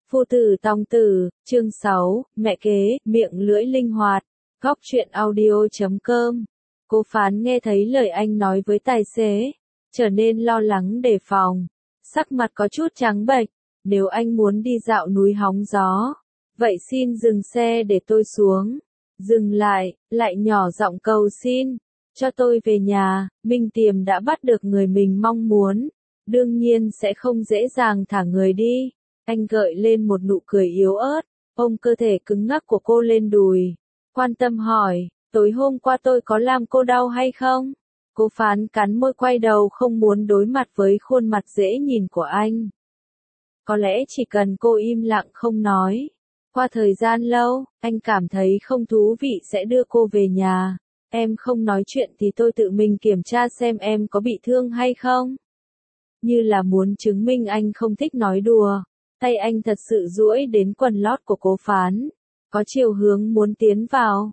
Phu tử tòng tử, chương 6, mẹ kế, miệng lưỡi linh hoạt. Góc truyện audio.com. Cô Phán nghe thấy lời anh nói với tài xế, trở nên lo lắng đề phòng. Sắc mặt có chút trắng bệch, nếu anh muốn đi dạo núi hóng gió, vậy xin dừng xe để tôi xuống. Dừng lại, lại nhỏ giọng cầu xin, cho tôi về nhà. Minh Tiềm đã bắt được người mình mong muốn, đương nhiên sẽ không dễ dàng thả người đi. Anh gợi lên một nụ cười yếu ớt, ôm cơ thể cứng ngắc của cô lên đùi, quan tâm hỏi, tối hôm qua tôi có làm cô đau hay không? Cô Phán cắn môi quay đầu không muốn đối mặt với khuôn mặt dễ nhìn của anh. Có lẽ chỉ cần cô im lặng không nói. Qua thời gian lâu, anh cảm thấy không thú vị sẽ đưa cô về nhà. Em không nói chuyện thì tôi tự mình kiểm tra xem em có bị thương hay không. Như là muốn chứng minh anh không thích nói đùa. Tay anh thật sự duỗi đến quần lót của Cố Phán. Có chiều hướng muốn tiến vào.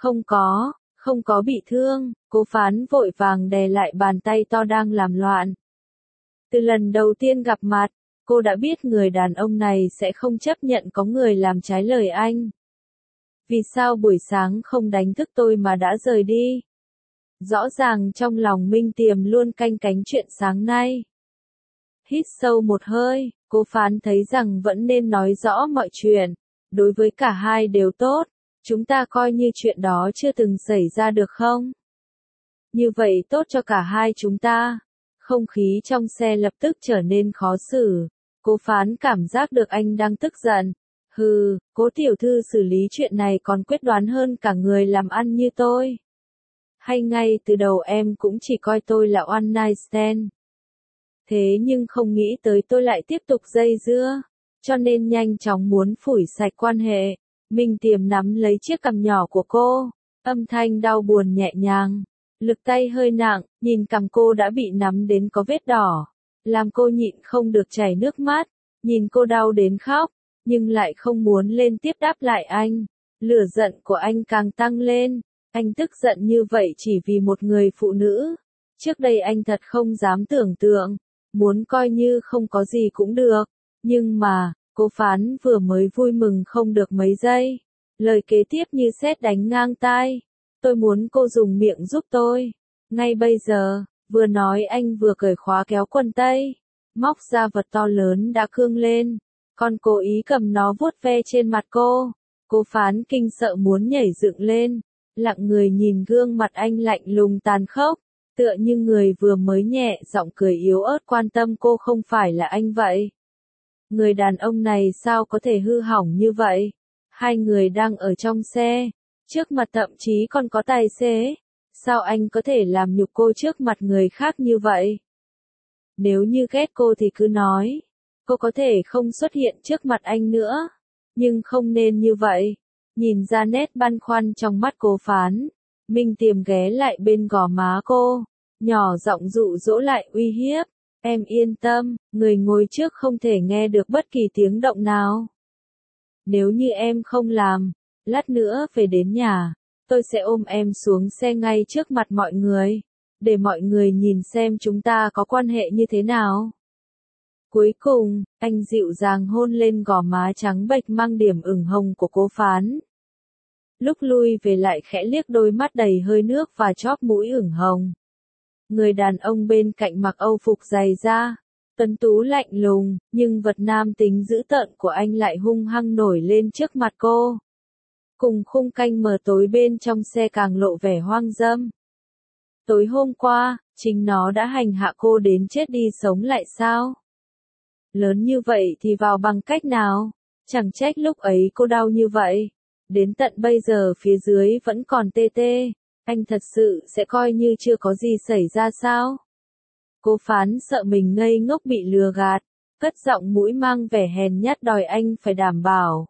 Không có bị thương. Cố Phán vội vàng đè lại bàn tay to đang làm loạn. Từ lần đầu tiên gặp mặt, cô đã biết người đàn ông này sẽ không chấp nhận có người làm trái lời anh. Vì sao buổi sáng không đánh thức tôi mà đã rời đi? Rõ ràng trong lòng Minh Tiềm luôn canh cánh chuyện sáng nay. Hít sâu một hơi, Cố Phán thấy rằng vẫn nên nói rõ mọi chuyện. Đối với cả hai đều tốt, chúng ta coi như chuyện đó chưa từng xảy ra được không? Như vậy tốt cho cả hai chúng ta. Không khí trong xe lập tức trở nên khó xử. Cố Phán cảm giác được anh đang tức giận. Hừ, Cố tiểu thư xử lý chuyện này còn quyết đoán hơn cả người làm ăn như tôi. Hay ngay từ đầu em cũng chỉ coi tôi là one night stand. Thế nhưng không nghĩ tới tôi lại tiếp tục dây dưa, cho nên nhanh chóng muốn phủi sạch quan hệ. Minh Tiềm nắm lấy chiếc cằm nhỏ của cô, âm thanh đau buồn nhẹ nhàng, lực tay hơi nặng, nhìn cằm cô đã bị nắm đến có vết đỏ, làm cô nhịn không được chảy nước mắt, nhìn cô đau đến khóc, nhưng lại không muốn lên tiếp đáp lại anh. Lửa giận của anh càng tăng lên, anh tức giận như vậy chỉ vì một người phụ nữ. Trước đây anh thật không dám tưởng tượng, muốn coi như không có gì cũng được, nhưng mà, Cố Phán vừa mới vui mừng không được mấy giây. Lời kế tiếp như sét đánh ngang tai. Tôi muốn cô dùng miệng giúp tôi. Ngay bây giờ, vừa nói anh vừa cởi khóa kéo quần tây. Móc ra vật to lớn đã cương lên. Còn cố ý cầm nó vuốt ve trên mặt cô. Cố Phán kinh sợ muốn nhảy dựng lên. Lặng người nhìn gương mặt anh lạnh lùng tàn khốc. Tựa như người vừa mới nhẹ giọng cười yếu ớt quan tâm cô không phải là anh vậy. Người đàn ông này sao có thể hư hỏng như vậy? Hai người đang ở trong xe, trước mặt thậm chí còn có tài xế. Sao anh có thể làm nhục cô trước mặt người khác như vậy? Nếu như ghét cô thì cứ nói. Cô có thể không xuất hiện trước mặt anh nữa. Nhưng không nên như vậy. Nhìn ra nét băn khoăn trong mắt Cố Phán. Minh Tiềm ghé lại bên gò má cô. Nhỏ giọng dụ dỗ lại uy hiếp. Em yên tâm, người ngồi trước không thể nghe được bất kỳ tiếng động nào. Nếu như em không làm, lát nữa về đến nhà, tôi sẽ ôm em xuống xe ngay trước mặt mọi người, để mọi người nhìn xem chúng ta có quan hệ như thế nào. Cuối cùng, anh dịu dàng hôn lên gò má trắng bệch mang điểm ửng hồng của Cố Phán. Lúc lui về lại khẽ liếc đôi mắt đầy hơi nước và chóp mũi ửng hồng. Người đàn ông bên cạnh mặc âu phục dày da, tuấn tú lạnh lùng, nhưng vật nam tính dữ tợn của anh lại hung hăng nổi lên trước mặt cô. Cùng khung canh mờ tối bên trong xe càng lộ vẻ hoang dâm. Tối hôm qua, chính nó đã hành hạ cô đến chết đi sống lại sao? Lớn như vậy thì vào bằng cách nào? Chẳng trách lúc ấy cô đau như vậy. Đến tận bây giờ phía dưới vẫn còn tê tê. Anh thật sự sẽ coi như chưa có gì xảy ra sao? Cố Phán sợ mình ngây ngốc bị lừa gạt, cất giọng mũi mang vẻ hèn nhát đòi anh phải đảm bảo.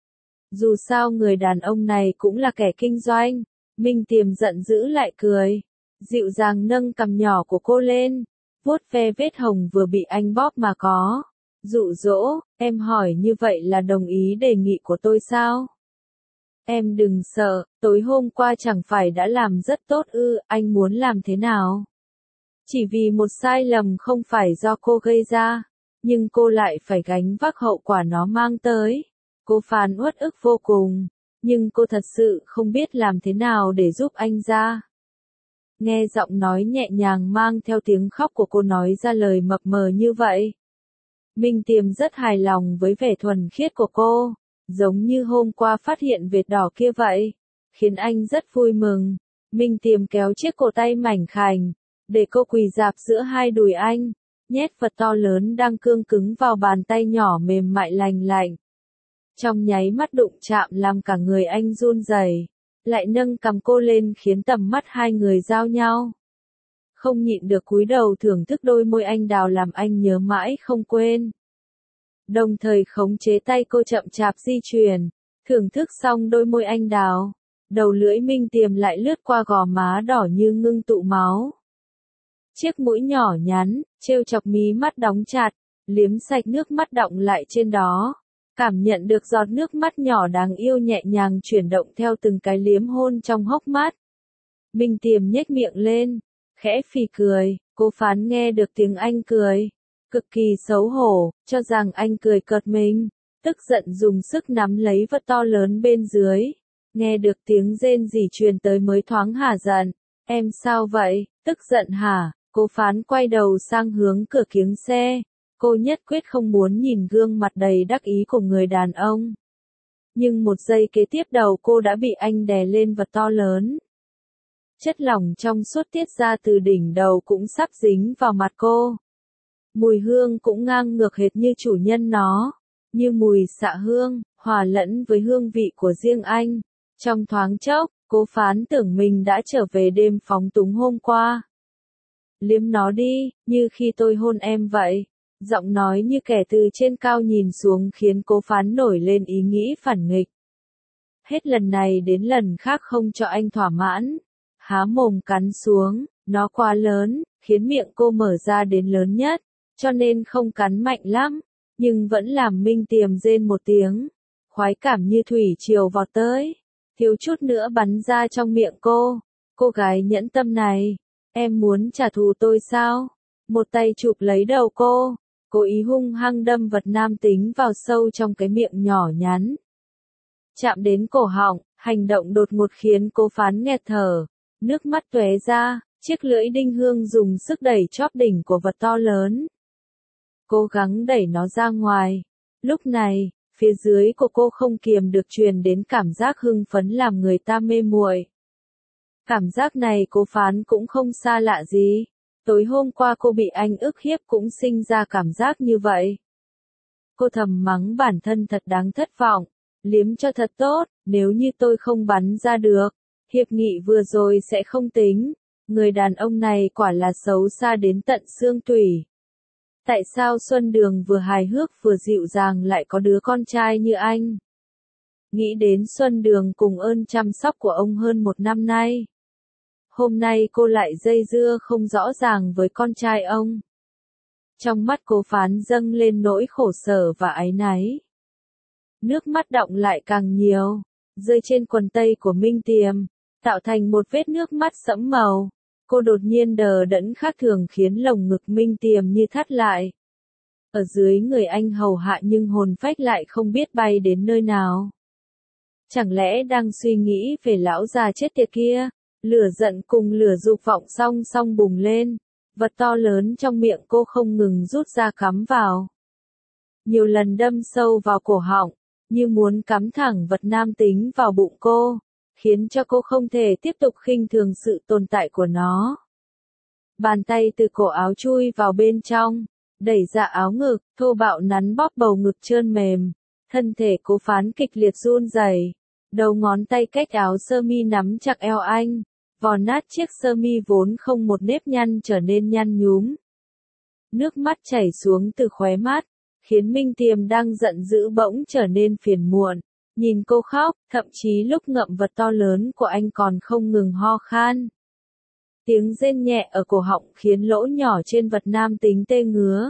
Dù sao người đàn ông này cũng là kẻ kinh doanh. Minh Tiềm giận dữ lại cười, dịu dàng nâng cằm nhỏ của cô lên, vuốt ve vết hồng vừa bị anh bóp mà có. Dụ dỗ, em hỏi như vậy là đồng ý đề nghị của tôi sao? Em đừng sợ, tối hôm qua chẳng phải đã làm rất tốt ư, anh muốn làm thế nào? Chỉ vì một sai lầm không phải do cô gây ra, nhưng cô lại phải gánh vác hậu quả nó mang tới. Cô Phán uất ức vô cùng, nhưng cô thật sự không biết làm thế nào để giúp anh ra. Nghe giọng nói nhẹ nhàng mang theo tiếng khóc của cô nói ra lời mập mờ như vậy. Minh Tiềm rất hài lòng với vẻ thuần khiết của cô, giống như hôm qua phát hiện vệt đỏ kia vậy, khiến anh rất vui mừng. Minh Tiềm kéo chiếc cổ tay mảnh khảnh, để cô quỳ rạp giữa hai đùi anh, nhét vật to lớn đang cương cứng vào bàn tay nhỏ mềm mại lành lạnh. Trong nháy mắt đụng chạm làm cả người anh run rẩy, lại nâng cầm cô lên khiến tầm mắt hai người giao nhau. Không nhịn được cúi đầu thưởng thức đôi môi anh đào làm anh nhớ mãi không quên. Đồng thời khống chế tay cô chậm chạp di chuyển, thưởng thức xong đôi môi anh đào, đầu lưỡi Minh Tiềm lại lướt qua gò má đỏ như ngưng tụ máu. Chiếc mũi nhỏ nhắn, trêu chọc mí mắt đóng chặt, liếm sạch nước mắt đọng lại trên đó. Cảm nhận được giọt nước mắt nhỏ đáng yêu nhẹ nhàng chuyển động theo từng cái liếm hôn trong hốc mắt. Minh Tiềm nhếch miệng lên, khẽ phì cười, cô Phán nghe được tiếng anh cười, cực kỳ xấu hổ, cho rằng anh cười cợt mình, tức giận dùng sức nắm lấy vật to lớn bên dưới. Nghe được tiếng rên rỉ truyền tới mới thoáng hả giận. Em sao vậy, tức giận hả? Cô Phán quay đầu sang hướng cửa kiếng xe. Cô nhất quyết không muốn nhìn gương mặt đầy đắc ý của người đàn ông. Nhưng một giây kế tiếp đầu cô đã bị anh đè lên vật to lớn. Chất lỏng trong suốt tiết ra từ đỉnh đầu cũng sắp dính vào mặt cô. Mùi hương cũng ngang ngược hệt như chủ nhân nó, như mùi xạ hương, hòa lẫn với hương vị của riêng anh. Trong thoáng chốc, cô Phán tưởng mình đã trở về đêm phóng túng hôm qua. Liếm nó đi, như khi tôi hôn em vậy. Giọng nói như kẻ từ trên cao nhìn xuống khiến cô Phán nổi lên ý nghĩ phản nghịch. Hết lần này đến lần khác không cho anh thỏa mãn. Há mồm cắn xuống, nó quá lớn, khiến miệng cô mở ra đến lớn nhất, cho nên không cắn mạnh lắm, nhưng vẫn làm Minh Tiềm rên một tiếng. Khoái cảm như thủy triều vọt tới, thiếu chút nữa bắn ra trong miệng cô. Cô gái nhẫn tâm này, em muốn trả thù tôi sao? Một tay chụp lấy đầu cô, cố ý hung hăng đâm vật nam tính vào sâu trong cái miệng nhỏ nhắn. Chạm đến cổ họng, hành động đột ngột khiến cô Phán nghẹt thở, nước mắt tóe ra, chiếc lưỡi đinh hương dùng sức đẩy chóp đỉnh của vật to lớn. Cố gắng đẩy nó ra ngoài. Lúc này, phía dưới của cô không kiềm được truyền đến cảm giác hưng phấn làm người ta mê muội. Cảm giác này cô Phán cũng không xa lạ gì. Tối hôm qua cô bị anh ức hiếp cũng sinh ra cảm giác như vậy. Cô thầm mắng bản thân thật đáng thất vọng. Liếm cho thật tốt, nếu như tôi không bắn ra được, hiệp nghị vừa rồi sẽ không tính. Người đàn ông này quả là xấu xa đến tận xương tủy. Tại sao Xuân Đường vừa hài hước vừa dịu dàng lại có đứa con trai như anh? Nghĩ đến Xuân Đường cùng ơn chăm sóc của ông hơn một năm nay. Hôm nay cô lại dây dưa không rõ ràng với con trai ông. Trong mắt cô Phán dâng lên nỗi khổ sở và áy náy. Nước mắt đọng lại càng nhiều, rơi trên quần tây của Minh Tiềm, tạo thành một vết nước mắt sẫm màu. Cô đột nhiên đờ đẫn khác thường khiến lồng ngực Minh Tiềm như thắt lại. Ở dưới người anh hầu hạ nhưng hồn phách lại không biết bay đến nơi nào. Chẳng lẽ đang suy nghĩ về lão già chết tiệt kia? Lửa giận cùng lửa dục vọng song song bùng lên. Vật to lớn trong miệng cô không ngừng rút ra cắm vào. Nhiều lần đâm sâu vào cổ họng, như muốn cắm thẳng vật nam tính vào bụng cô, khiến cho cô không thể tiếp tục khinh thường sự tồn tại của nó. Bàn tay từ cổ áo chui vào bên trong, đẩy ra áo ngực, thô bạo nắn bóp bầu ngực trơn mềm. Thân thể cô Phán kịch liệt run rẩy, đầu ngón tay cách áo sơ mi nắm chặt eo anh, vò nát chiếc sơ mi vốn không một nếp nhăn trở nên nhăn nhúm. Nước mắt chảy xuống từ khóe mắt, khiến Minh Tiềm đang giận dữ bỗng trở nên phiền muộn. Nhìn cô khóc, thậm chí lúc ngậm vật to lớn của anh còn không ngừng ho khan. Tiếng rên nhẹ ở cổ họng khiến lỗ nhỏ trên vật nam tính tê ngứa.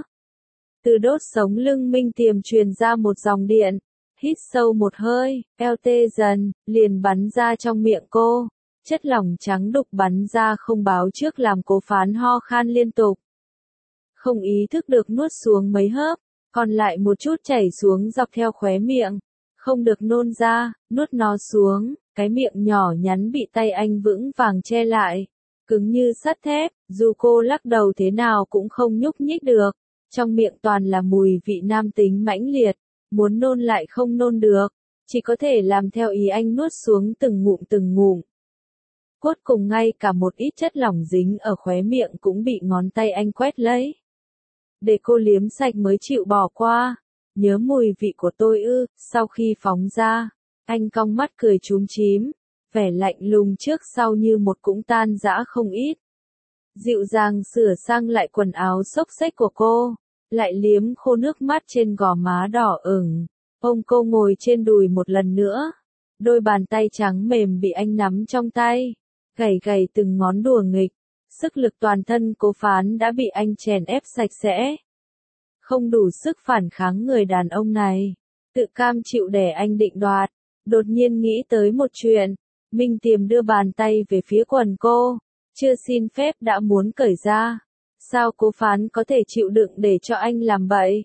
Từ đốt sống lưng Minh Tiềm truyền ra một dòng điện. Hít sâu một hơi, eo tê dần, liền bắn ra trong miệng cô. Chất lỏng trắng đục bắn ra không báo trước làm cô Phán ho khan liên tục. Không ý thức được nuốt xuống mấy hớp, còn lại một chút chảy xuống dọc theo khóe miệng. Không được nôn ra, nuốt nó xuống, cái miệng nhỏ nhắn bị tay anh vững vàng che lại. Cứng như sắt thép, dù cô lắc đầu thế nào cũng không nhúc nhích được. Trong miệng toàn là mùi vị nam tính mãnh liệt, muốn nôn lại không nôn được, chỉ có thể làm theo ý anh nuốt xuống từng ngụm từng ngụm. Cuối cùng ngay cả một ít chất lỏng dính ở khóe miệng cũng bị ngón tay anh quét lấy. Để cô liếm sạch mới chịu bỏ qua. Nhớ mùi vị của tôi ư? Sau khi phóng ra, anh cong mắt cười chúm chím, vẻ lạnh lùng trước sau như một cũng tan rã không ít. Dịu dàng sửa sang lại quần áo xốc xếch của cô, lại liếm khô nước mắt trên gò má đỏ ửng. Ôm cô ngồi trên đùi một lần nữa, đôi bàn tay trắng mềm bị anh nắm trong tay, gảy gảy từng ngón đùa nghịch. Sức lực toàn thân Cố Phán đã bị anh chèn ép sạch sẽ. Không đủ sức phản kháng người đàn ông này, tự cam chịu để anh định đoạt. Đột nhiên nghĩ tới một chuyện, Minh Tiềm đưa bàn tay về phía quần cô, chưa xin phép đã muốn cởi ra. Sao Cố Phán có thể chịu đựng để cho anh làm vậy?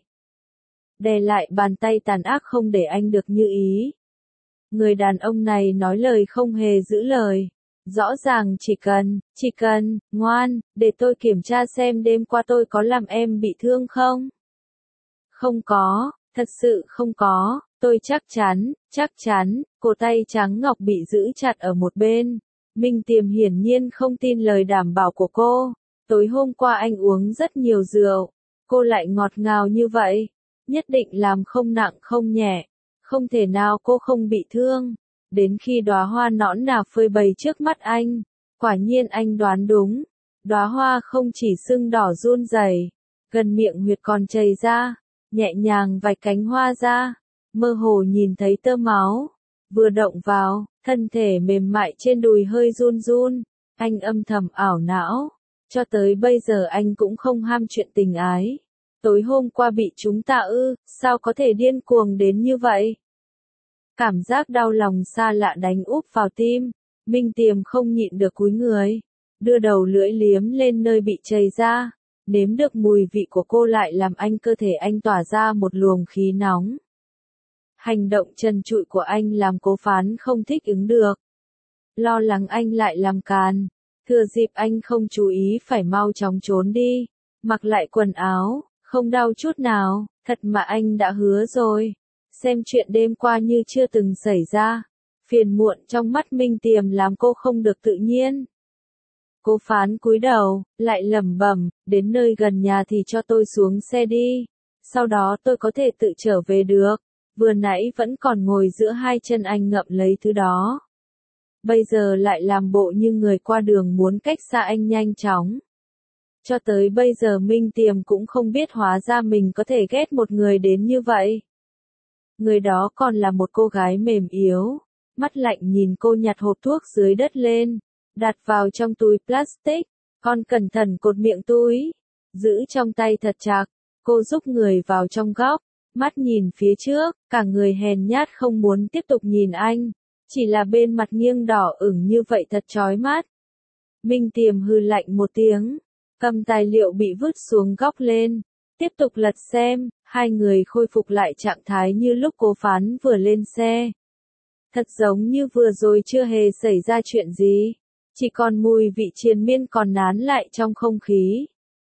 Đè lại bàn tay tàn ác không để anh được như ý. Người đàn ông này nói lời không hề giữ lời. Rõ ràng chỉ cần, ngoan, để tôi kiểm tra xem đêm qua tôi có làm em bị thương không? Không có, thật sự không có, tôi chắc chắn, cổ tay trắng ngọc bị giữ chặt ở một bên. Minh Tiềm hiển nhiên không tin lời đảm bảo của cô. Tối hôm qua anh uống rất nhiều rượu, cô lại ngọt ngào như vậy, nhất định làm không nặng không nhẹ, không thể nào cô không bị thương. Đến khi đóa hoa nõn nà phơi bày trước mắt anh, quả nhiên anh đoán đúng, đóa hoa không chỉ sưng đỏ run rẩy, gần miệng huyệt còn chảy ra, nhẹ nhàng vạch cánh hoa ra, mơ hồ nhìn thấy tơ máu, vừa động vào, thân thể mềm mại trên đùi hơi run run, anh âm thầm ảo não, cho tới bây giờ anh cũng không ham chuyện tình ái. Tối hôm qua bị chúng ta ư, sao có thể điên cuồng đến như vậy? Cảm giác đau lòng xa lạ đánh úp vào tim, Minh Tiềm không nhịn được cúi người, đưa đầu lưỡi liếm lên nơi bị chảy ra, nếm được mùi vị của cô lại làm cơ thể anh tỏa ra một luồng khí nóng. Hành động trần trụi của anh làm Cố Phán không thích ứng được. Lo lắng anh lại làm càn, thừa dịp anh không chú ý phải mau chóng trốn đi, mặc lại quần áo, không đau chút nào, thật mà anh đã hứa rồi. Xem chuyện đêm qua như chưa từng xảy ra. Phiền muộn trong mắt Minh Tiềm làm cô không được tự nhiên. Cố Phán cúi đầu, lại lẩm bẩm, đến nơi gần nhà thì cho tôi xuống xe đi. Sau đó tôi có thể tự trở về được. Vừa nãy vẫn còn ngồi giữa hai chân anh ngậm lấy thứ đó. Bây giờ lại làm bộ như người qua đường muốn cách xa anh nhanh chóng. Cho tới bây giờ Minh Tiềm cũng không biết hóa ra mình có thể ghét một người đến như vậy. Người đó còn là một cô gái mềm yếu, mắt lạnh nhìn cô nhặt hộp thuốc dưới đất lên, đặt vào trong túi plastic, còn cẩn thận cột miệng túi, giữ trong tay thật chặt, cô giúp người vào trong góc, mắt nhìn phía trước, cả người hèn nhát không muốn tiếp tục nhìn anh, chỉ là bên mặt nghiêng đỏ ửng như vậy thật chói mắt. Minh Tiềm hừ lạnh một tiếng, cầm tài liệu bị vứt xuống góc lên, tiếp tục lật xem, hai người khôi phục lại trạng thái như lúc Cố Phán vừa lên xe. Thật giống như vừa rồi chưa hề xảy ra chuyện gì, chỉ còn mùi vị triền miên còn nán lại trong không khí.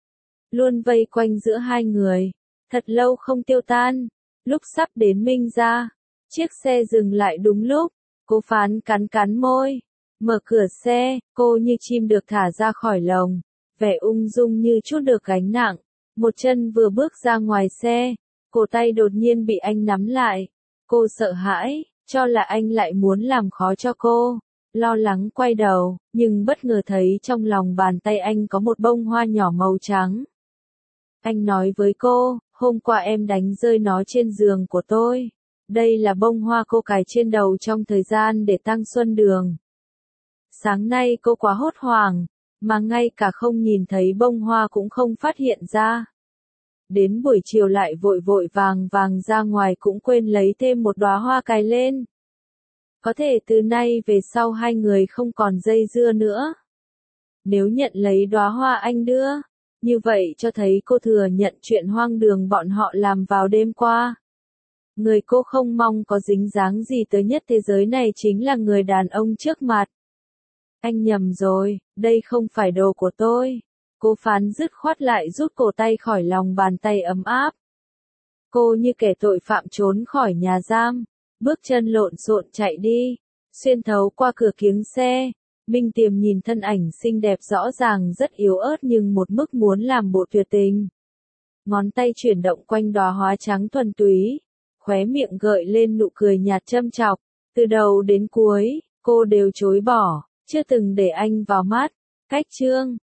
Luôn vây quanh giữa hai người, thật lâu không tiêu tan, lúc sắp đến Minh ra, chiếc xe dừng lại đúng lúc, Cố Phán cắn môi, mở cửa xe, cô như chim được thả ra khỏi lồng, vẻ ung dung như chút được gánh nặng. Một chân vừa bước ra ngoài xe, cổ tay đột nhiên bị anh nắm lại. Cô sợ hãi, cho là anh lại muốn làm khó cho cô. Lo lắng quay đầu, nhưng bất ngờ thấy trong lòng bàn tay anh có một bông hoa nhỏ màu trắng. Anh nói với cô, hôm qua em đánh rơi nó trên giường của tôi. Đây là bông hoa cô cài trên đầu trong thời gian để tang xuân đường. Sáng nay cô quá hốt hoảng, mà ngay cả không nhìn thấy bông hoa cũng không phát hiện ra. Đến buổi chiều lại vội vội vàng vàng ra ngoài cũng quên lấy thêm một đóa hoa cài lên. Có thể từ nay về sau hai người không còn dây dưa nữa. Nếu nhận lấy đóa hoa anh đưa, Như vậy cho thấy cô thừa nhận chuyện hoang đường bọn họ làm vào đêm qua. Người cô không mong có dính dáng gì tới nhất thế giới này chính là người đàn ông trước mặt. Anh nhầm rồi, đây không phải đồ của tôi. Cô phán dứt khoát lại rút cổ tay khỏi lòng bàn tay ấm áp. Cô như kẻ tội phạm trốn khỏi nhà giam, bước chân lộn xộn chạy đi, xuyên thấu qua cửa kiếng xe. Minh Tiềm nhìn thân ảnh xinh đẹp rõ ràng rất yếu ớt nhưng một mức muốn làm bộ tuyệt tình. Ngón tay chuyển động quanh đóa hoa trắng thuần túy, khóe miệng gợi lên nụ cười nhạt châm chọc. Từ đầu đến cuối, cô đều chối bỏ, chưa từng để anh vào mắt. Cách chương